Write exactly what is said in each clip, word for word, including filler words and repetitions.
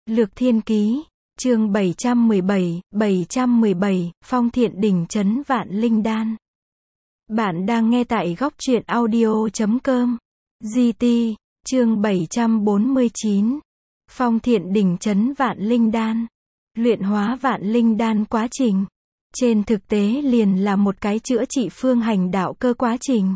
Lược Thiên Ký, chương bảy trăm mười bảy, bảy trăm mười bảy, Phong Thiện Đỉnh Trấn Vạn Linh Đan. Bạn đang nghe tại góc truyện audio chấm com. giê tê, chương bảy trăm bốn mươi chín. Phong Thiện Đỉnh Trấn Vạn Linh Đan. Luyện hóa Vạn Linh Đan quá trình. Trên thực tế liền là một cái chữa trị phương hành đạo cơ quá trình.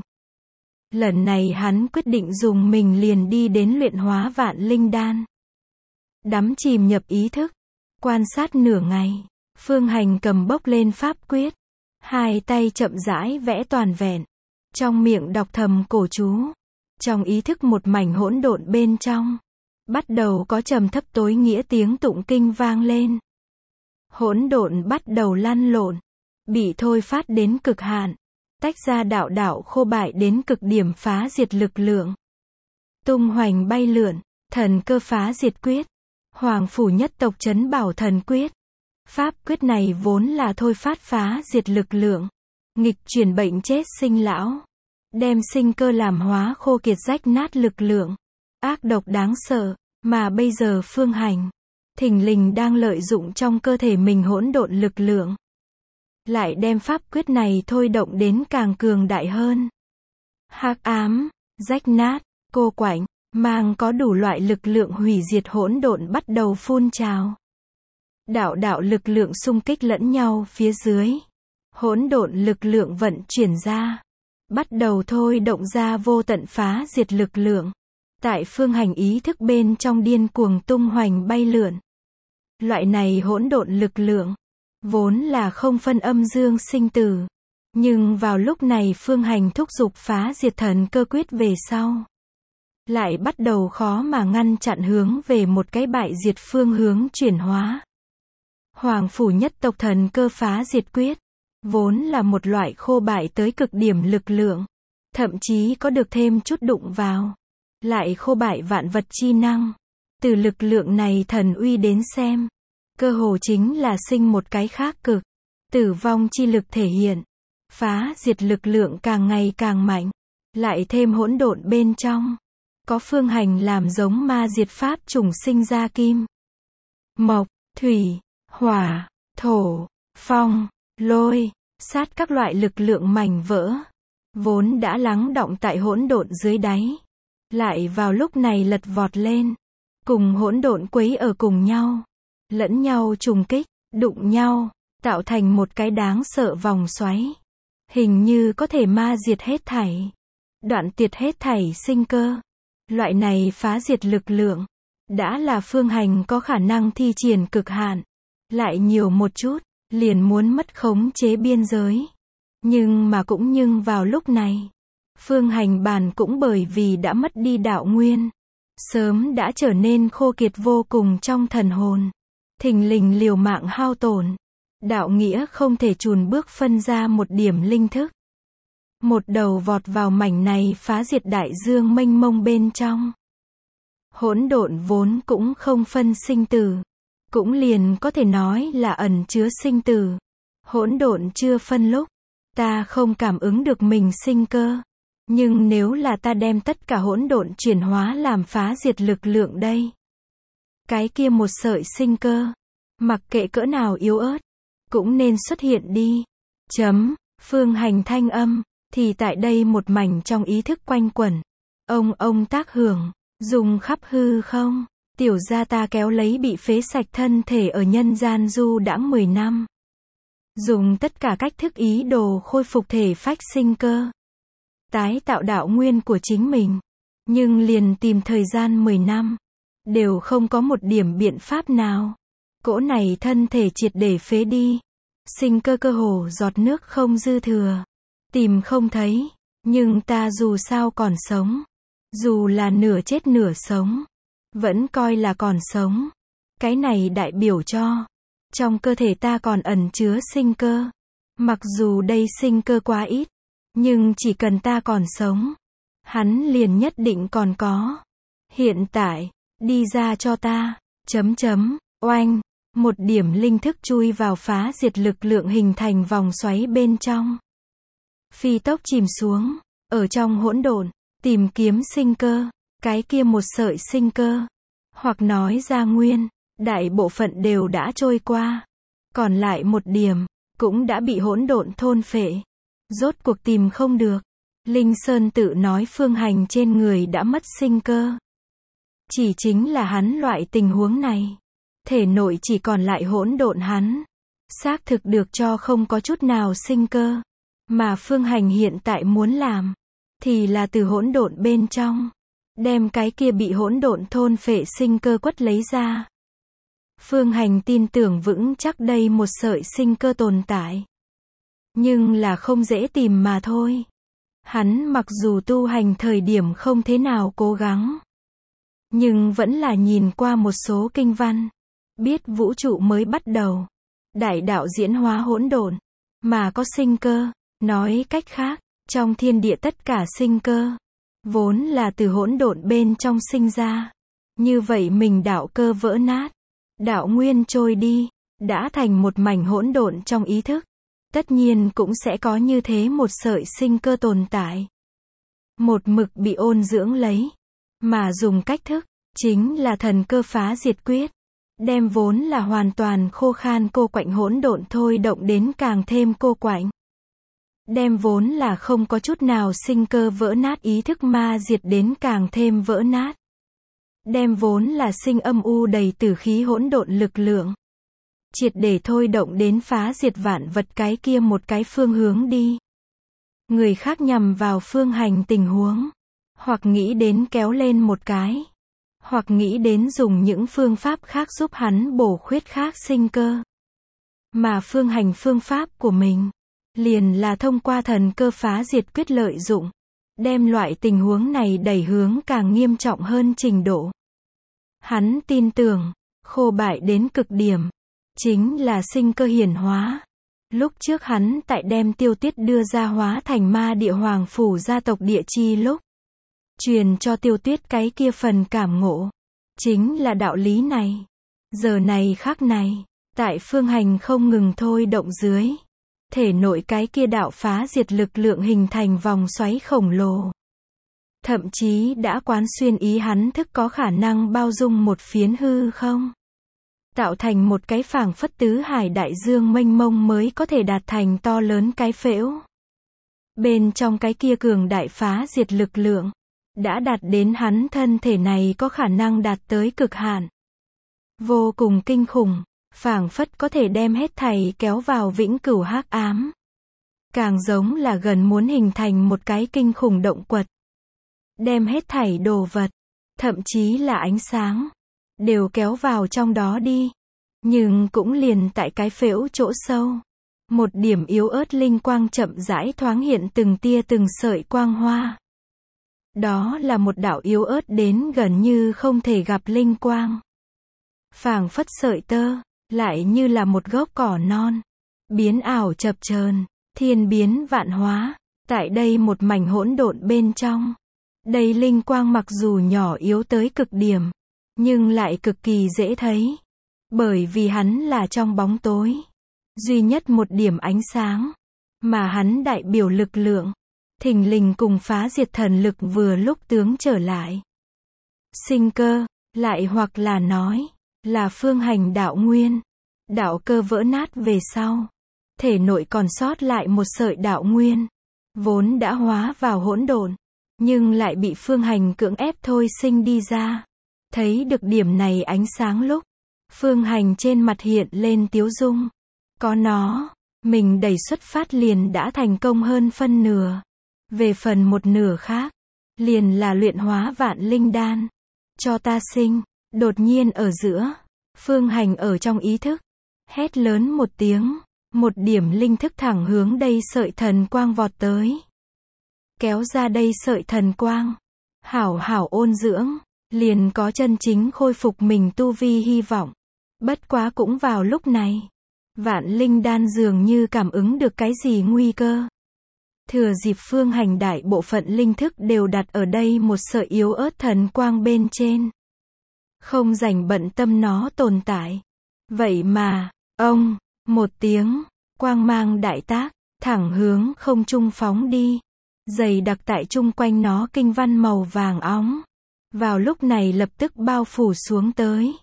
Lần này hắn quyết định dùng mình liền đi đến luyện hóa Vạn Linh Đan. Đắm chìm nhập ý thức, quan sát nửa ngày, Phương Hành cầm bốc lên pháp quyết, hai tay chậm rãi vẽ toàn vẹn, trong miệng đọc thầm cổ chú, trong ý thức một mảnh hỗn độn bên trong, bắt đầu có trầm thấp tối nghĩa tiếng tụng kinh vang lên. Hỗn độn bắt đầu lăn lộn, bị thôi phát đến cực hạn, tách ra đạo đạo khô bại đến cực điểm phá diệt lực lượng. Tung hoành bay lượn, thần cơ phá diệt quyết. Hoàng phủ nhất tộc trấn bảo thần quyết. Pháp quyết này vốn là thôi phát phá diệt lực lượng, nghịch chuyển bệnh chết sinh lão, đem sinh cơ làm hóa khô kiệt rách nát lực lượng, ác độc đáng sợ, mà bây giờ Phương Hành, thình lình đang lợi dụng trong cơ thể mình hỗn độn lực lượng, lại đem pháp quyết này thôi động đến càng cường đại hơn. Hắc ám, rách nát, cô quạnh, mang có đủ loại lực lượng hủy diệt hỗn độn bắt đầu phun trào. Đạo đạo lực lượng xung kích lẫn nhau phía dưới. Hỗn độn lực lượng vận chuyển ra, bắt đầu thôi động ra vô tận phá diệt lực lượng. Tại Phương Hành ý thức bên trong điên cuồng tung hoành bay lượn. Loại này hỗn độn lực lượng, vốn là không phân âm dương sinh tử. Nhưng vào lúc này Phương Hành thúc giục phá diệt thần cơ quyết về sau, lại bắt đầu khó mà ngăn chặn hướng về một cái bại diệt phương hướng chuyển hóa. Hoàng phủ nhất tộc thần cơ phá diệt quyết, vốn là một loại khô bại tới cực điểm lực lượng, thậm chí có được thêm chút đụng vào, lại khô bại vạn vật chi năng. Từ lực lượng này thần uy đến xem, cơ hồ chính là sinh một cái khác cực, tử vong chi lực thể hiện, phá diệt lực lượng càng ngày càng mạnh, lại thêm hỗn độn bên trong. Có Phương Hành làm giống ma diệt pháp trùng sinh ra kim, mộc, thủy, hỏa, thổ, phong, lôi, sát các loại lực lượng mảnh vỡ, vốn đã lắng đọng tại hỗn độn dưới đáy, lại vào lúc này lật vọt lên, cùng hỗn độn quấy ở cùng nhau, lẫn nhau trùng kích, đụng nhau, tạo thành một cái đáng sợ vòng xoáy, hình như có thể ma diệt hết thảy, đoạn tiệt hết thảy sinh cơ. Loại này phá diệt lực lượng, đã là Phương Hành có khả năng thi triển cực hạn, lại nhiều một chút, liền muốn mất khống chế biên giới. Nhưng mà cũng nhưng vào lúc này, Phương Hành bản cũng bởi vì đã mất đi đạo nguyên, sớm đã trở nên khô kiệt vô cùng trong thần hồn, thình lình liều mạng hao tổn, đạo nghĩa không thể chùn bước phân ra một điểm linh thức. Một đầu vọt vào mảnh này phá diệt đại dương mênh mông bên trong. Hỗn độn vốn cũng không phân sinh tử, cũng liền có thể nói là ẩn chứa sinh tử. Hỗn độn chưa phân lúc, ta không cảm ứng được mình sinh cơ. Nhưng nếu là ta đem tất cả hỗn độn chuyển hóa làm phá diệt lực lượng đây, cái kia một sợi sinh cơ, mặc kệ cỡ nào yếu ớt, cũng nên xuất hiện đi. Chấm, Phương Hành thanh âm thì tại đây một mảnh trong ý thức quanh quẩn. Ông ông tác hưởng, dùng khắp hư không, tiểu gia ta kéo lấy bị phế sạch thân thể ở nhân gian du đãng mười năm. Dùng tất cả cách thức ý đồ khôi phục thể phách sinh cơ, tái tạo đạo nguyên của chính mình. Nhưng liền tìm thời gian mười năm, đều không có một điểm biện pháp nào. Cỗ này thân thể triệt để phế đi, sinh cơ cơ hồ giọt nước không dư thừa. Tìm không thấy, nhưng ta dù sao còn sống, dù là nửa chết nửa sống, vẫn coi là còn sống. Cái này đại biểu cho, trong cơ thể ta còn ẩn chứa sinh cơ. Mặc dù đây sinh cơ quá ít, nhưng chỉ cần ta còn sống, hắn liền nhất định còn có. Hiện tại, đi ra cho ta, chấm chấm, oanh, một điểm linh thức chui vào phá diệt lực lượng hình thành vòng xoáy bên trong. Phi tốc chìm xuống, ở trong hỗn độn, tìm kiếm sinh cơ, cái kia một sợi sinh cơ, hoặc nói ra nguyên, Đại bộ phận đều đã trôi qua. Còn lại một điểm, cũng đã bị hỗn độn thôn phệ. Rốt cuộc tìm không được. Linh Sơn tự nói Phương Hành trên người đã mất sinh cơ. Chỉ chính là hắn loại tình huống này. Thể nội chỉ còn lại hỗn độn hắn. Xác thực được cho không có chút nào sinh cơ. Mà Phương Hành hiện tại muốn làm, thì là từ hỗn độn bên trong, đem cái kia bị hỗn độn thôn phệ sinh cơ quất lấy ra. Phương Hành tin tưởng vững chắc đây một sợi sinh cơ tồn tại. Nhưng là không dễ tìm mà thôi. Hắn mặc dù tu hành thời điểm không thế nào cố gắng, nhưng vẫn là nhìn qua một số kinh văn, biết vũ trụ mới bắt đầu. Đại đạo diễn hóa hỗn độn, mà có sinh cơ. Nói cách khác, trong thiên địa tất cả sinh cơ, vốn là từ hỗn độn bên trong sinh ra. Như vậy mình đạo cơ vỡ nát, đạo nguyên trôi đi, đã thành một mảnh hỗn độn trong ý thức. Tất nhiên cũng sẽ có như thế một sợi sinh cơ tồn tại. Một mực bị ôn dưỡng lấy, mà dùng cách thức, chính là thần cơ phá diệt quyết. Đem vốn là hoàn toàn khô khan cô quạnh hỗn độn thôi động đến càng thêm cô quạnh. Đem vốn là không có chút nào sinh cơ vỡ nát ý thức ma diệt đến càng thêm vỡ nát. Đem vốn là sinh âm u đầy tử khí hỗn độn lực lượng, triệt để thôi động đến phá diệt vạn vật cái kia một cái phương hướng đi. Người khác nhằm vào Phương Hành tình huống, hoặc nghĩ đến kéo lên một cái, hoặc nghĩ đến dùng những phương pháp khác giúp hắn bổ khuyết khác sinh cơ. Mà Phương Hành phương pháp của mình, liền là thông qua thần cơ phá diệt quyết lợi dụng, đem loại tình huống này đẩy hướng càng nghiêm trọng hơn trình độ. Hắn tin tưởng, khô bại đến cực điểm, chính là sinh cơ hiển hóa. Lúc trước hắn tại đem Tiêu Tuyết đưa ra hóa thành ma địa hoàng phủ gia tộc địa chi lúc, truyền cho Tiêu Tuyết cái kia phần cảm ngộ, chính là đạo lý này. Giờ này khắc này, tại Phương Hành không ngừng thôi động dưới, thể nội cái kia đạo phá diệt lực lượng hình thành vòng xoáy khổng lồ. Thậm chí đã quán xuyên ý hắn thức có khả năng bao dung một phiến hư không. Tạo thành một cái phảng phất tứ hải đại dương mênh mông mới có thể đạt thành to lớn cái phễu. Bên trong cái kia cường đại phá diệt lực lượng, đã đạt đến hắn thân thể này có khả năng đạt tới cực hạn. Vô cùng kinh khủng, phảng phất có thể đem hết thảy kéo vào vĩnh cửu hắc ám. Càng giống là gần muốn hình thành một cái kinh khủng động quật. Đem hết thảy đồ vật, thậm chí là ánh sáng, đều kéo vào trong đó đi. Nhưng cũng liền tại cái phễu chỗ sâu, một điểm yếu ớt linh quang chậm rãi thoáng hiện từng tia từng sợi quang hoa. Đó là một đạo yếu ớt đến gần như không thể gặp linh quang. Phảng phất sợi tơ, lại như là một gốc cỏ non, biến ảo chập chờn, thiên biến vạn hóa, tại đây một mảnh hỗn độn bên trong. Đây linh quang mặc dù nhỏ yếu tới cực điểm, nhưng lại cực kỳ dễ thấy. Bởi vì hắn là trong bóng tối, duy nhất một điểm ánh sáng, mà hắn đại biểu lực lượng, thình lình cùng phá diệt thần lực vừa lúc tướng trở lại. Sinh cơ, lại hoặc là nói, là Phương Hành đạo nguyên. Đạo cơ vỡ nát về sau, thể nội còn sót lại một sợi đạo nguyên, vốn đã hóa vào hỗn độn, nhưng lại bị Phương Hành cưỡng ép thôi sinh đi ra. Thấy được điểm này ánh sáng lúc, Phương Hành trên mặt hiện lên tiếu dung. Có nó, mình đẩy xuất phát liền đã thành công hơn phân nửa. Về phần một nửa khác, liền là luyện hóa vạn linh đan. Cho ta sinh. Đột nhiên ở giữa, Phương Hành ở trong ý thức, hét lớn một tiếng, một điểm linh thức thẳng hướng đây sợi thần quang vọt tới. Kéo ra đây sợi thần quang, hảo hảo ôn dưỡng, liền có chân chính khôi phục mình tu vi hy vọng. Bất quá cũng vào lúc này, vạn linh đan dường như cảm ứng được cái gì nguy cơ. Thừa dịp Phương Hành đại bộ phận linh thức đều đặt ở đây một sợi yếu ớt thần quang bên trên. Không rảnh bận tâm nó tồn tại. Vậy mà, ông, một tiếng, quang mang đại tác, thẳng hướng không trung phóng đi. Dày đặc tại chung quanh nó kinh văn màu vàng óng. Vào lúc này lập tức bao phủ xuống tới.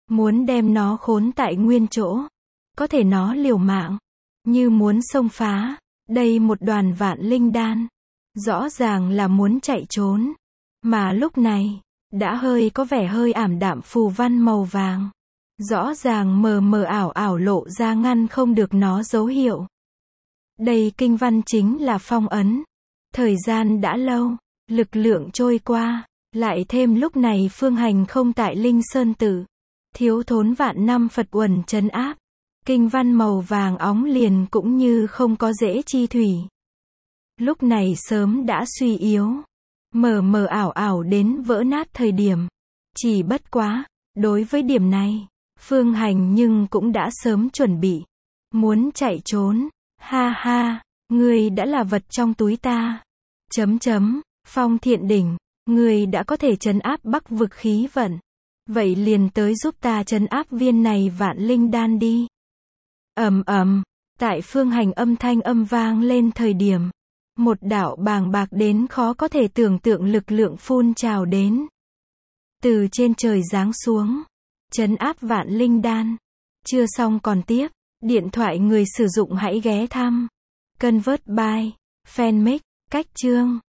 muốn đem nó khốn tại nguyên chỗ. Có thể nó liều mạng, như muốn xông phá, đây một đoàn vạn linh đan. Rõ ràng là muốn chạy trốn, mà lúc này, đã hơi có vẻ hơi ảm đạm phù văn màu vàng. Rõ ràng mờ mờ ảo ảo lộ ra ngăn không được nó dấu hiệu. Đây kinh văn chính là phong ấn. Thời gian đã lâu, lực lượng trôi qua, lại thêm lúc này Phương Hành không tại Linh Sơn Tử. Thiếu thốn vạn năm Phật uẩn trấn áp. Kinh văn màu vàng óng liền cũng như không có dễ chi thủy. Lúc này sớm đã suy yếu. Mờ mờ ảo ảo đến vỡ nát thời điểm. Chỉ bất quá, đối với điểm này, Phương Hành nhưng cũng đã sớm chuẩn bị. Muốn chạy trốn. Ha ha, ngươi đã là vật trong túi ta. Chấm chấm, Phong Thiện Đỉnh, ngươi đã có thể trấn áp Bắc vực khí vận. Vậy liền tới giúp ta trấn áp viên này vạn linh đan đi. Ầm ầm, tại Phương Hành âm thanh âm vang lên thời điểm, một đạo bàng bạc đến khó có thể tưởng tượng lực lượng phun trào đến. Từ trên trời giáng xuống, trấn áp vạn linh đan. Chưa xong còn tiếp, điện thoại người sử dụng hãy ghé thăm Convert by Fanmake, cách chương